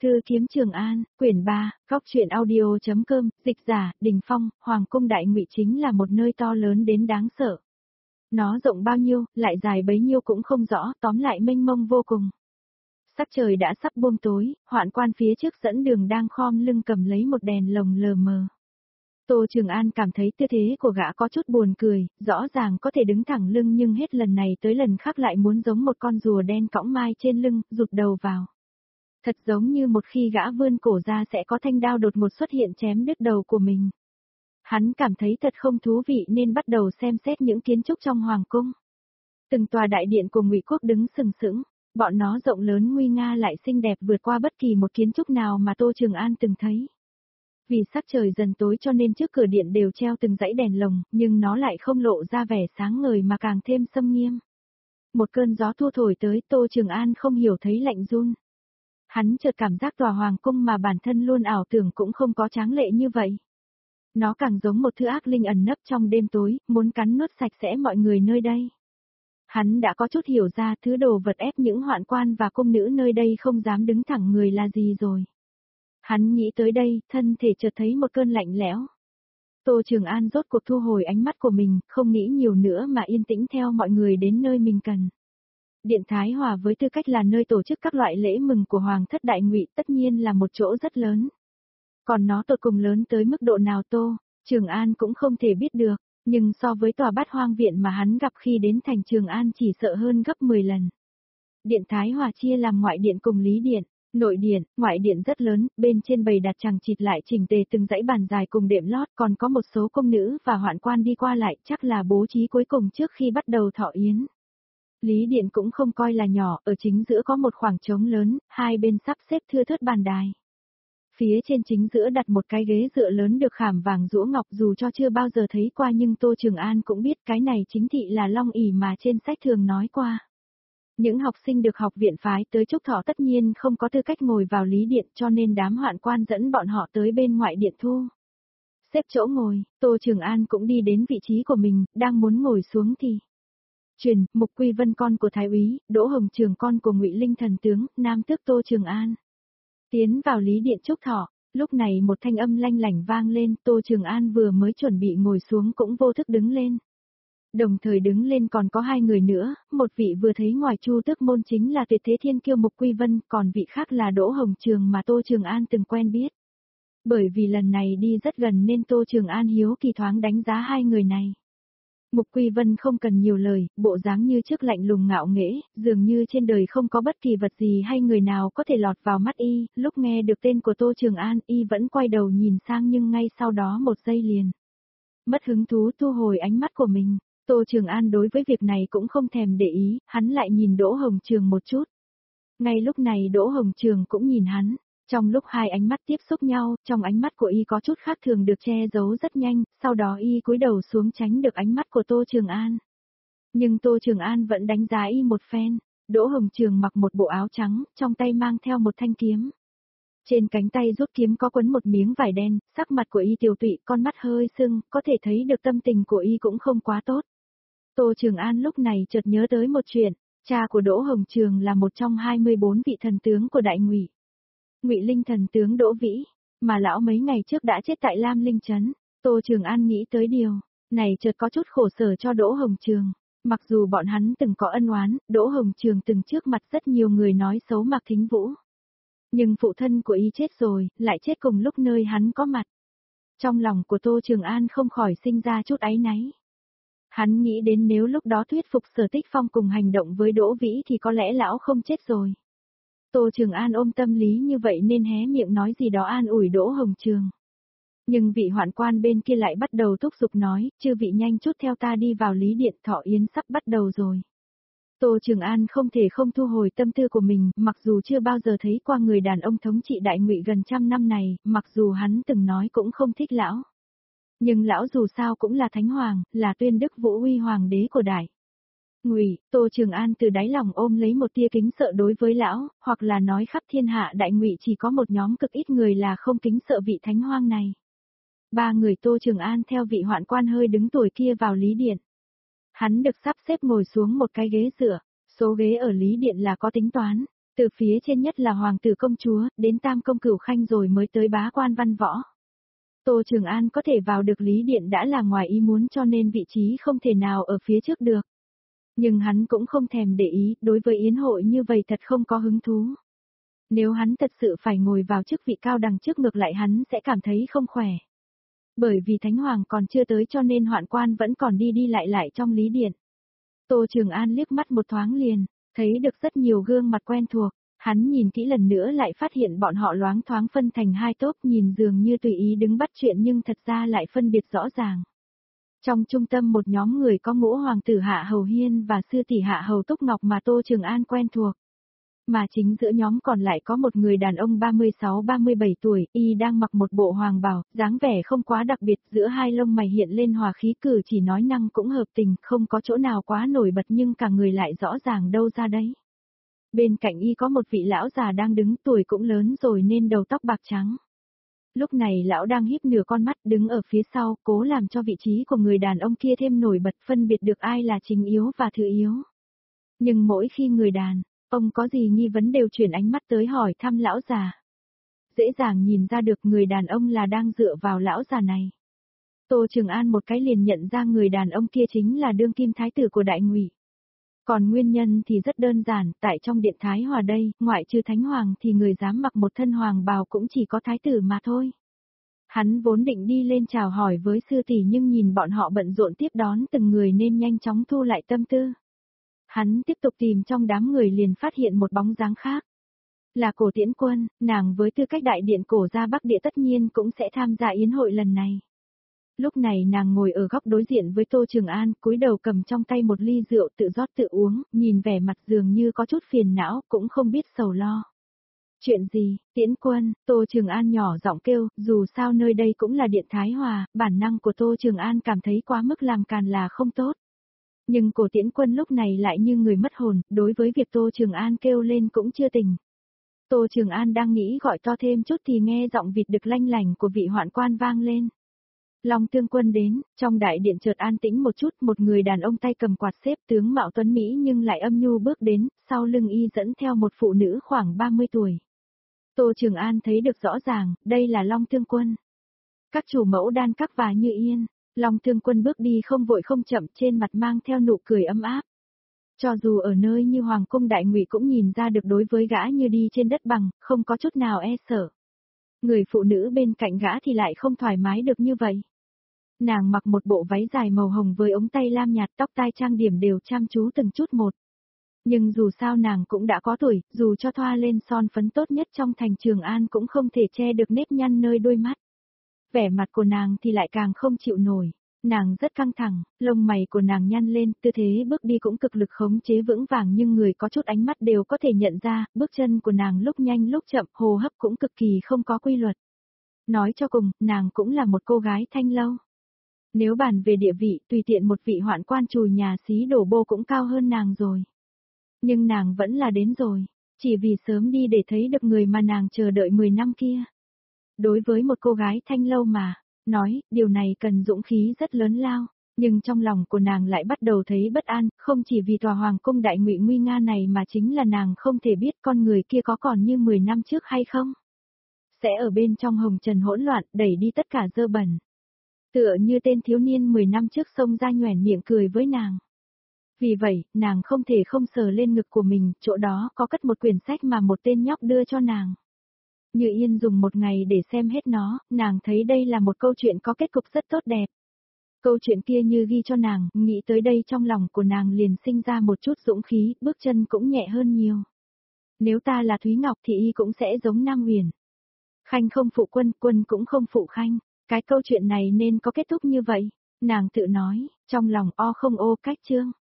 Thư kiếm Trường An, quyển 3, góc truyện audio.com, dịch giả, Đình Phong, Hoàng cung Đại Ngụy chính là một nơi to lớn đến đáng sợ. Nó rộng bao nhiêu, lại dài bấy nhiêu cũng không rõ, tóm lại mênh mông vô cùng. Sắc trời đã sắp buông tối, hoạn quan phía trước dẫn đường đang khom lưng cầm lấy một đèn lồng lờ mờ. Tô Trường An cảm thấy tư thế của gã có chút buồn cười, rõ ràng có thể đứng thẳng lưng nhưng hết lần này tới lần khác lại muốn giống một con rùa đen cõng mai trên lưng, rụt đầu vào. Thật giống như một khi gã vươn cổ ra sẽ có thanh đao đột ngột xuất hiện chém đứt đầu của mình. Hắn cảm thấy thật không thú vị nên bắt đầu xem xét những kiến trúc trong hoàng cung. Từng tòa đại điện của Ngụy quốc đứng sừng sững, bọn nó rộng lớn nguy nga lại xinh đẹp vượt qua bất kỳ một kiến trúc nào mà Tô Trường An từng thấy. Vì sắc trời dần tối cho nên trước cửa điện đều treo từng dãy đèn lồng, nhưng nó lại không lộ ra vẻ sáng ngời mà càng thêm xâm nghiêm. Một cơn gió thu thổi tới, Tô Trường An không hiểu thấy lạnh run. Hắn chợt cảm giác tòa hoàng cung mà bản thân luôn ảo tưởng cũng không có tráng lệ như vậy. Nó càng giống một thứ ác linh ẩn nấp trong đêm tối, muốn cắn nuốt sạch sẽ mọi người nơi đây. Hắn đã có chút hiểu ra thứ đồ vật ép những hoạn quan và cung nữ nơi đây không dám đứng thẳng người là gì rồi. Hắn nghĩ tới đây, thân thể chợt thấy một cơn lạnh lẽo. Tô Trường An rốt cuộc thu hồi ánh mắt của mình, không nghĩ nhiều nữa mà yên tĩnh theo mọi người đến nơi mình cần. Điện Thái Hòa với tư cách là nơi tổ chức các loại lễ mừng của Hoàng thất Đại Ngụy tất nhiên là một chỗ rất lớn. Còn nó tột cùng lớn tới mức độ nào Tô Trường An cũng không thể biết được, nhưng so với tòa Bát Hoang Viện mà hắn gặp khi đến thành Trường An chỉ sợ hơn gấp 10 lần. Điện Thái Hòa chia làm ngoại điện cùng lý điện. Nội điện, ngoại điện rất lớn, bên trên bày đặt chằng chịt lại chỉnh tề từng dãy bàn dài cùng đệm lót, còn có một số công nữ và hoạn quan đi qua lại, chắc là bố trí cuối cùng trước khi bắt đầu thọ yến. Lý điện cũng không coi là nhỏ, ở chính giữa có một khoảng trống lớn, hai bên sắp xếp thưa thớt bàn đài. Phía trên chính giữa đặt một cái ghế dựa lớn được khảm vàng giũa ngọc, dù cho chưa bao giờ thấy qua nhưng Tô Trường An cũng biết cái này chính thị là long ỷ mà trên sách thường nói qua. Những học sinh được học viện phái tới chúc thọ tất nhiên không có tư cách ngồi vào lý điện cho nên đám hoạn quan dẫn bọn họ tới bên ngoại điện thu. Xếp chỗ ngồi, Tô Trường An cũng đi đến vị trí của mình, đang muốn ngồi xuống thì truyền, Mục Quy Vân con của Thái úy, Đỗ Hồng Trường con của Ngụy Linh thần tướng, nam tước Tô Trường An. Tiến vào lý điện chúc thọ, lúc này một thanh âm lanh lảnh vang lên, Tô Trường An vừa mới chuẩn bị ngồi xuống cũng vô thức đứng lên. Đồng thời đứng lên còn có hai người nữa, một vị vừa thấy ngoài Chu Tước môn chính là tuyệt thế thiên kiêu Mục Quy Vân, còn vị khác là Đỗ Hồng Trường mà Tô Trường An từng quen biết. Bởi vì lần này đi rất gần nên Tô Trường An hiếu kỳ thoáng đánh giá hai người này. Mục Quy Vân không cần nhiều lời, bộ dáng như trước lạnh lùng ngạo nghễ, dường như trên đời không có bất kỳ vật gì hay người nào có thể lọt vào mắt y, lúc nghe được tên của Tô Trường An y vẫn quay đầu nhìn sang nhưng ngay sau đó một giây liền. Mất hứng thú thu hồi ánh mắt của mình. Tô Trường An đối với việc này cũng không thèm để ý, hắn lại nhìn Đỗ Hồng Trường một chút. Ngay lúc này Đỗ Hồng Trường cũng nhìn hắn, trong lúc hai ánh mắt tiếp xúc nhau, trong ánh mắt của y có chút khác thường được che giấu rất nhanh, sau đó y cúi đầu xuống tránh được ánh mắt của Tô Trường An. Nhưng Tô Trường An vẫn đánh giá y một phen, Đỗ Hồng Trường mặc một bộ áo trắng, trong tay mang theo một thanh kiếm. Trên cánh tay rút kiếm có quấn một miếng vải đen, sắc mặt của y tiều tụy, con mắt hơi sưng, có thể thấy được tâm tình của y cũng không quá tốt. Tô Trường An lúc này chợt nhớ tới một chuyện, cha của Đỗ Hồng Trường là một trong 24 vị thần tướng của Đại Ngụy. Ngụy Linh thần tướng Đỗ Vĩ, mà lão mấy ngày trước đã chết tại Lam Linh trấn. Tô Trường An nghĩ tới điều này chợt có chút khổ sở cho Đỗ Hồng Trường. Mặc dù bọn hắn từng có ân oán, Đỗ Hồng Trường từng trước mặt rất nhiều người nói xấu Mạc Thính Vũ. Nhưng phụ thân của y chết rồi, lại chết cùng lúc nơi hắn có mặt. Trong lòng của Tô Trường An không khỏi sinh ra chút áy náy. Hắn nghĩ đến nếu lúc đó thuyết phục Sở Tích Phong cùng hành động với Đỗ Vĩ thì có lẽ lão không chết rồi. Tô Trường An ôm tâm lý như vậy nên hé miệng nói gì đó an ủi Đỗ Hồng Trường. Nhưng vị hoạn quan bên kia lại bắt đầu thúc giục nói, chư vị nhanh chút theo ta đi vào lý điện, thọ yến sắp bắt đầu rồi. Tô Trường An không thể không thu hồi tâm tư của mình, mặc dù chưa bao giờ thấy qua người đàn ông thống trị Đại Ngụy gần trăm năm này, mặc dù hắn từng nói cũng không thích lão. Nhưng lão dù sao cũng là Thánh Hoàng, là Tuyên Đức Vũ Uy Hoàng đế của Đại Ngụy. Tô Trường An từ đáy lòng ôm lấy một tia kính sợ đối với lão, hoặc là nói khắp thiên hạ Đại Ngụy chỉ có một nhóm cực ít người là không kính sợ vị Thánh Hoàng này. Ba người Tô Trường An theo vị hoạn quan hơi đứng tuổi kia vào lý điện. Hắn được sắp xếp ngồi xuống một cái ghế dựa, số ghế ở lý điện là có tính toán, Từ phía trên nhất là hoàng tử công chúa, đến tam công cửu khanh rồi mới tới bá quan văn võ. Tô Trường An có thể vào được Lý Điện đã là ngoài ý muốn cho nên vị trí không thể nào ở phía trước được. Nhưng hắn cũng không thèm để ý, đối với yến hội như vậy thật không có hứng thú. Nếu hắn thật sự phải ngồi vào chức vị cao đằng trước ngược lại hắn sẽ cảm thấy không khỏe. Bởi vì Thánh Hoàng còn chưa tới cho nên hoạn quan vẫn còn đi đi lại trong Lý Điện. Tô Trường An liếc mắt một thoáng liền, thấy được rất nhiều gương mặt quen thuộc, hắn nhìn kỹ lần nữa lại phát hiện bọn họ loáng thoáng phân thành hai tốp nhìn dường như tùy ý đứng bắt chuyện nhưng thật ra lại phân biệt rõ ràng. Trong trung tâm một nhóm người có ngũ hoàng tử Hạ Hầu Hiên và sư tỷ Hạ Hầu Túc Ngọc mà Tô Trường An quen thuộc. Mà chính giữa nhóm còn lại có một người đàn ông 36-37 tuổi, y đang mặc một bộ hoàng bào, dáng vẻ không quá đặc biệt, giữa hai lông mày hiện lên hòa khí cử chỉ nói năng cũng hợp tình, không có chỗ nào quá nổi bật nhưng cả người lại rõ ràng đâu ra đấy. Bên cạnh y có một vị lão già đang đứng tuổi cũng lớn rồi nên đầu tóc bạc trắng. Lúc này lão đang híp nửa con mắt đứng ở phía sau, cố làm cho vị trí của người đàn ông kia thêm nổi bật phân biệt được ai là chính yếu và thứ yếu. Nhưng mỗi khi người đàn ông có gì nghi vấn đều chuyển ánh mắt tới hỏi thăm lão già. Dễ dàng nhìn ra được người đàn ông là đang dựa vào lão già này. Tô Trường An một cái liền nhận ra người đàn ông kia chính là đương kim thái tử của Đại Ngụy. Còn nguyên nhân thì rất đơn giản, tại trong điện Thái Hòa đây, ngoại trừ Thánh Hoàng thì người dám mặc một thân hoàng bào cũng chỉ có thái tử mà thôi. Hắn vốn định đi lên chào hỏi với sư tỷ nhưng nhìn bọn họ bận rộn tiếp đón từng người nên nhanh chóng thu lại tâm tư. Hắn tiếp tục tìm trong đám người liền phát hiện một bóng dáng khác. Là Cổ Tiễn Quân, nàng với tư cách đại điện cổ gia Bắc Địa tất nhiên cũng sẽ tham gia yến hội lần này. Lúc này nàng ngồi ở góc đối diện với Tô Trường An, cúi đầu cầm trong tay một ly rượu tự rót tự uống, nhìn vẻ mặt dường như có chút phiền não, cũng không biết sầu lo. Chuyện gì, Tiễn Quân, Tô Trường An nhỏ giọng kêu, dù sao nơi đây cũng là điện Thái Hòa, bản năng của Tô Trường An cảm thấy quá mức làm càn là không tốt. Nhưng Cổ Tiễn Quân lúc này lại như người mất hồn, đối với việc Tô Trường An kêu lên cũng chưa tỉnh. Tô Trường An đang nghĩ gọi to thêm chút thì nghe giọng vịt đực lanh lảnh của vị hoạn quan vang lên. Long Tương Quân đến, trong đại điện chợt an tĩnh một chút, một người đàn ông tay cầm quạt xếp tướng mạo tuấn Mỹ nhưng lại âm nhu bước đến, sau lưng y dẫn theo một phụ nữ khoảng 30 tuổi. Tô Trường An thấy được rõ ràng, đây là Long Tương Quân. Các chủ mẫu đan các và Như Yên, Long Tương Quân bước đi không vội không chậm trên mặt mang theo nụ cười ấm áp. Cho dù ở nơi như Hoàng cung Đại Ngụy cũng nhìn ra được đối với gã như đi trên đất bằng, không có chút nào e sợ. Người phụ nữ bên cạnh gã thì lại không thoải mái được như vậy. Nàng mặc một bộ váy dài màu hồng với ống tay lam nhạt, tóc tai trang điểm đều chăm chú từng chút một. Nhưng dù sao nàng cũng đã có tuổi, dù cho thoa lên son phấn tốt nhất trong thành Trường An cũng không thể che được nếp nhăn nơi đôi mắt. Vẻ mặt của nàng thì lại càng không chịu nổi. Nàng rất căng thẳng, lông mày của nàng nhăn lên, tư thế bước đi cũng cực lực khống chế vững vàng nhưng người có chút ánh mắt đều có thể nhận ra, bước chân của nàng lúc nhanh lúc chậm, hô hấp cũng cực kỳ không có quy luật. Nói cho cùng, nàng cũng là một cô gái thanh lâu. Nếu bàn về địa vị, tùy tiện một vị hoạn quan chùi nhà xí đổ bô cũng cao hơn nàng rồi. Nhưng nàng vẫn là đến rồi, chỉ vì sớm đi để thấy được người mà nàng chờ đợi 10 năm kia. Đối với một cô gái thanh lâu mà, nói, điều này cần dũng khí rất lớn lao, nhưng trong lòng của nàng lại bắt đầu thấy bất an, không chỉ vì tòa hoàng cung Đại Ngụy nguy nga này mà chính là nàng không thể biết con người kia có còn như 10 năm trước hay không. Sẽ ở bên trong hồng trần hỗn loạn, đẩy đi tất cả dơ bẩn. Tựa như tên thiếu niên 10 năm trước xông ra nhoẻn miệng cười với nàng. Vì vậy, nàng không thể không sờ lên ngực của mình, chỗ đó có cất một quyển sách mà một tên nhóc đưa cho nàng. Như Yên dùng một ngày để xem hết nó, nàng thấy đây là một câu chuyện có kết cục rất tốt đẹp. Câu chuyện kia như ghi cho nàng, nghĩ tới đây trong lòng của nàng liền sinh ra một chút dũng khí, bước chân cũng nhẹ hơn nhiều. Nếu ta là Thúy Ngọc thì y cũng sẽ giống Nam Huyền. Khanh không phụ quân, quân cũng không phụ khanh. Cái câu chuyện này nên có kết thúc như vậy, nàng tự nói, trong lòng o không ô cách chương.